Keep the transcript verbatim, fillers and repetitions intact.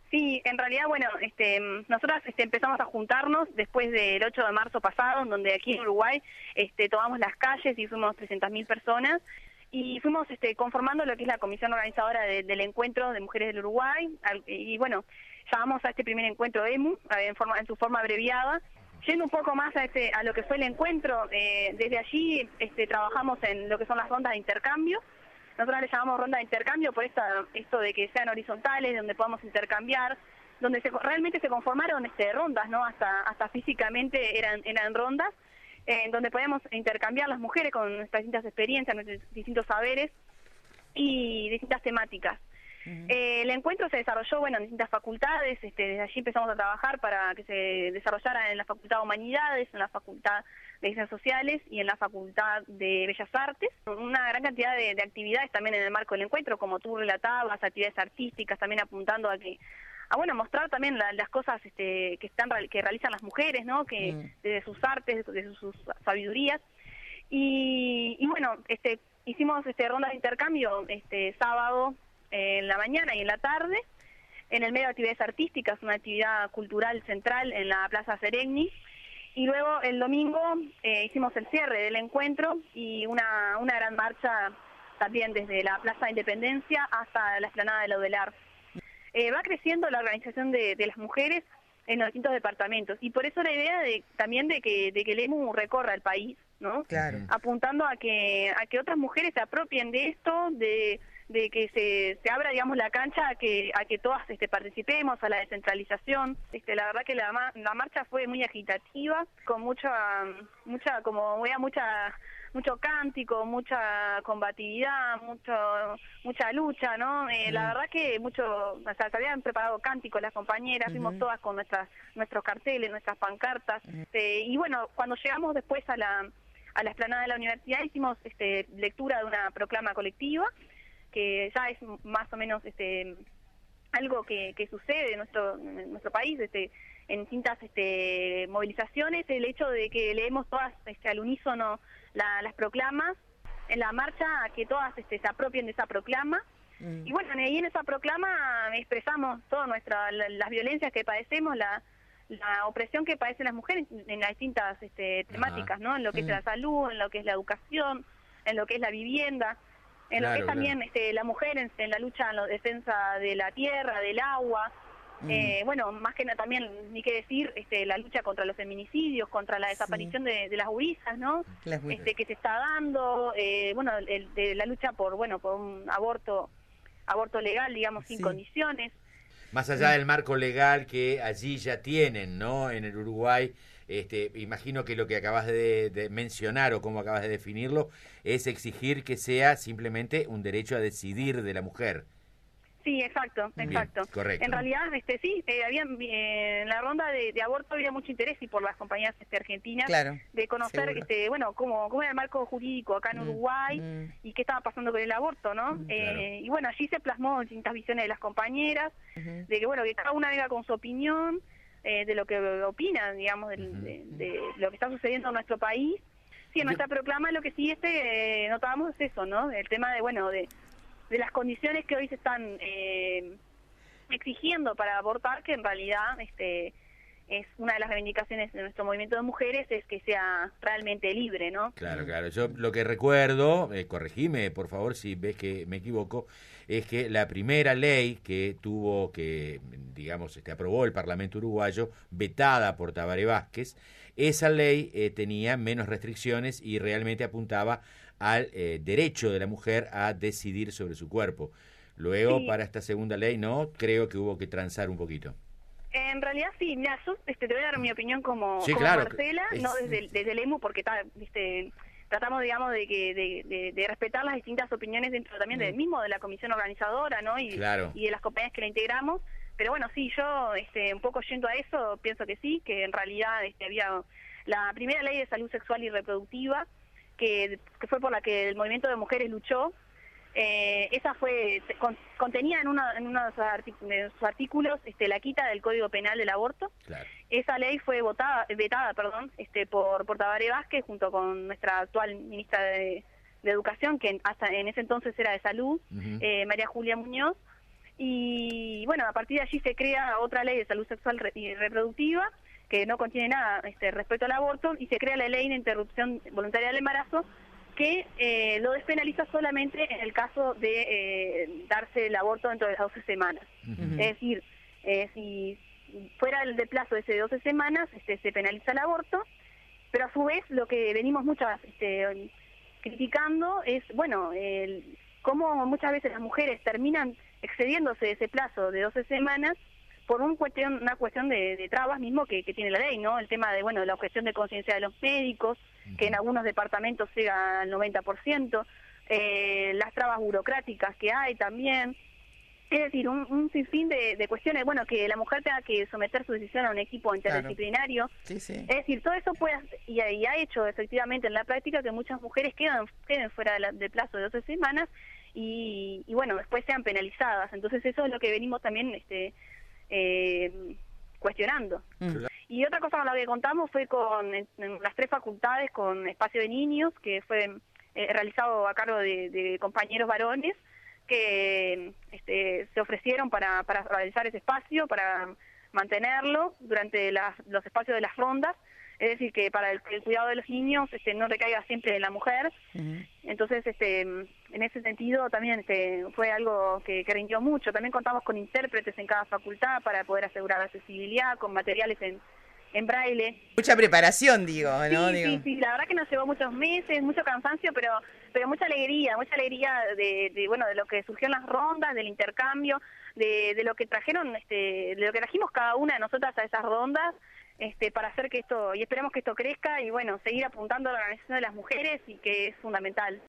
Sí, en realidad, bueno, este, nosotras este, empezamos a juntarnos después del ocho de marzo pasado, en donde aquí en Uruguay este, tomamos las calles y fuimos trescientas mil personas y fuimos este, conformando lo que es la comisión organizadora de, del encuentro de mujeres del Uruguay al, y bueno, llamamos a este primer encuentro E M U en, forma, en su forma abreviada. Yendo un poco más a, este, a lo que fue el encuentro, eh, desde allí este, trabajamos en lo que son las rondas de intercambio. Nosotros le llamamos ronda de intercambio por esta, esto de que sean horizontales, donde podamos intercambiar, donde se, realmente se conformaron este, rondas, ¿no? Hasta hasta físicamente eran eran rondas, eh, en donde podemos intercambiar las mujeres con nuestras distintas experiencias, nuestros distintos saberes y distintas temáticas. Uh-huh. eh, el encuentro se desarrolló, bueno, en distintas facultades, este, desde allí empezamos a trabajar para que se desarrollara en la Facultad de Humanidades, en la Facultad de Ciencias Sociales y en la Facultad de Bellas Artes. Una gran cantidad de, de actividades también en el marco del encuentro, como tú relatabas, actividades artísticas, también apuntando a que a bueno mostrar también la, las cosas este, que están que realizan las mujeres, ¿no? Que uh-huh. desde sus artes, desde sus, sus sabidurías. Y, y bueno, este hicimos este ronda de intercambio este sábado en la mañana y en la tarde, en el medio de actividades artísticas, una actividad cultural central en la Plaza Seregni, y luego el domingo eh, hicimos el cierre del encuentro y una, una gran marcha también desde la Plaza de Independencia hasta la explanada de la Laudelar. Eh, va creciendo la organización de, de las mujeres en los distintos departamentos, y por eso la idea de, también de que, de que el E M U recorra el país, ¿no? Claro. Apuntando a que, a que otras mujeres se apropien de esto, de de que se, se abra, digamos, la cancha a que a que todas este, participemos, a la descentralización. Este, la verdad que la, la marcha fue muy agitativa, con mucha, mucha como vea, mucha mucho cántico, mucha combatividad, mucho mucha lucha, ¿no? Eh, uh-huh. La verdad que mucho, o sea, se habían preparado cánticos las compañeras, uh-huh. fuimos todas con nuestras nuestros carteles, nuestras pancartas, uh-huh. eh, y bueno, cuando llegamos después a la a la explanada de la universidad hicimos este, lectura de una proclama colectiva, que ya es más o menos este algo que, que sucede en nuestro en nuestro país, este en distintas este movilizaciones, el hecho de que leemos todas este, al unísono la, las proclamas en la marcha, a que todas este, se apropien de esa proclama. Mm. Y bueno, ahí en esa proclama expresamos todas nuestras las violencias que padecemos, la la opresión que padecen las mujeres en las distintas este, temáticas, Ajá. ¿no? En lo que mm. es la salud, en lo que es la educación, en lo que es la vivienda, en claro, lo que es también claro. este, la mujer en, en la lucha en la defensa de la tierra, del agua, mm. eh, bueno, más que nada también, ni qué decir, este, la lucha contra los feminicidios, contra la desaparición sí. de, de las hurizas, ¿no? Este, que se está dando, eh, bueno, el, de la lucha por, bueno, por un aborto, aborto legal, digamos, sin sí. condiciones. Más allá del marco legal que allí ya tienen, ¿no? En el Uruguay. Este, imagino que lo que acabas de, de mencionar o como acabas de definirlo es exigir que sea simplemente un derecho a decidir de la mujer. Sí, exacto, exacto. Bien, correcto. En realidad, este, sí, eh, había, eh, en la ronda de, de aborto había mucho interés y por las compañías este, argentinas claro, de conocer, este, bueno, cómo, cómo era el marco jurídico acá en mm, Uruguay mm. y qué estaba pasando con el aborto, ¿no? Mm, eh, claro. Y bueno, allí se plasmó distintas visiones de las compañeras, uh-huh. de que bueno, que cada una venga con su opinión, eh, de lo que opina, digamos, de, uh-huh. de, de lo que está sucediendo en nuestro país. Sí, en nuestra Yo... proclama lo que sí este eh, notábamos es eso, ¿no? El tema de, bueno, de de las condiciones que hoy se están eh, exigiendo para abortar, que en realidad este es una de las reivindicaciones de nuestro movimiento de mujeres, es que sea realmente libre, ¿no? Claro, claro. Yo lo que recuerdo, eh, corregime por favor si ves que me equivoco, es que la primera ley que tuvo, que digamos, este aprobó el Parlamento uruguayo, vetada por Tabaré Vázquez, esa ley eh, tenía menos restricciones y realmente apuntaba al eh, derecho de la mujer a decidir sobre su cuerpo. Luego, sí. para esta segunda ley, no, creo que hubo que transar un poquito. En realidad sí, mira, yo este, te voy a dar mi opinión como, sí, como claro, Marcela, es... no desde, desde el E M U, porque está, este, tratamos, digamos, de que de, de, de respetar las distintas opiniones dentro también mm. del mismo, de la comisión organizadora, ¿no? Y, claro. y de las compañías que la integramos. Pero bueno, sí, yo este, un poco yendo a eso, pienso que sí, que en realidad este, había la primera ley de salud sexual y reproductiva, que, que fue por la que el movimiento de mujeres luchó. Eh, esa fue con, contenía en, una, en uno de sus, artículos, de sus artículos este, la quita del Código Penal del aborto. Claro. Esa ley fue votada, vetada perdón, este, por, por Tabaré Vázquez junto con nuestra actual ministra de, de Educación, que hasta en ese entonces era de Salud, uh-huh. eh, María Julia Muñoz. y bueno, a partir de allí se crea otra ley de salud sexual y reproductiva que no contiene nada este, respecto al aborto, y se crea la ley de interrupción voluntaria del embarazo, que eh, lo despenaliza solamente en el caso de eh, darse el aborto dentro de las doce semanas. Uh-huh. Es decir, eh, si fuera el de plazo ese de doce semanas, este, se penaliza el aborto, pero a su vez lo que venimos muchas este, criticando es, bueno, el, cómo muchas veces las mujeres terminan excediéndose de ese plazo de doce semanas por un cuestión, una cuestión de, de trabas mismo que, que tiene la ley, ¿no? El tema de, bueno, la objeción de conciencia de los médicos, que en algunos departamentos llega al noventa por ciento, eh, las trabas burocráticas que hay también, es decir, un, un sinfín de, de cuestiones, bueno, que la mujer tenga que someter su decisión a un equipo interdisciplinario, claro. Sí, sí. Es decir, todo eso puede, y, y ha hecho efectivamente en la práctica que muchas mujeres quedan, queden fuera de la, del plazo de doce semanas, y, y bueno, después sean penalizadas. Entonces eso es lo que venimos también este eh, cuestionando. Mm. Y otra cosa con la que contamos fue con en, en las tres facultades, con Espacio de Niños, que fue eh, realizado a cargo de, de compañeros varones, que este, se ofrecieron para, para realizar ese espacio, para mantenerlo durante las, los espacios de las rondas, es decir, que para el, el cuidado de los niños este, no recaiga siempre en la mujer. Uh-huh. Entonces, este, en ese sentido también este, fue algo que, que rindió mucho. También contamos con intérpretes en cada facultad para poder asegurar la accesibilidad, con materiales en, en braille. Mucha preparación, digo, ¿no? Sí, digo. sí, sí, la verdad que nos llevó muchos meses, mucho cansancio, pero pero mucha alegría, mucha alegría de, de bueno, de lo que surgió en las rondas, del intercambio, de, de lo que trajeron, este, de lo que trajimos cada una de nosotras a esas rondas, este, para hacer que esto, y esperemos que esto crezca, y bueno, seguir apuntando a la organización de las mujeres, y que es fundamental.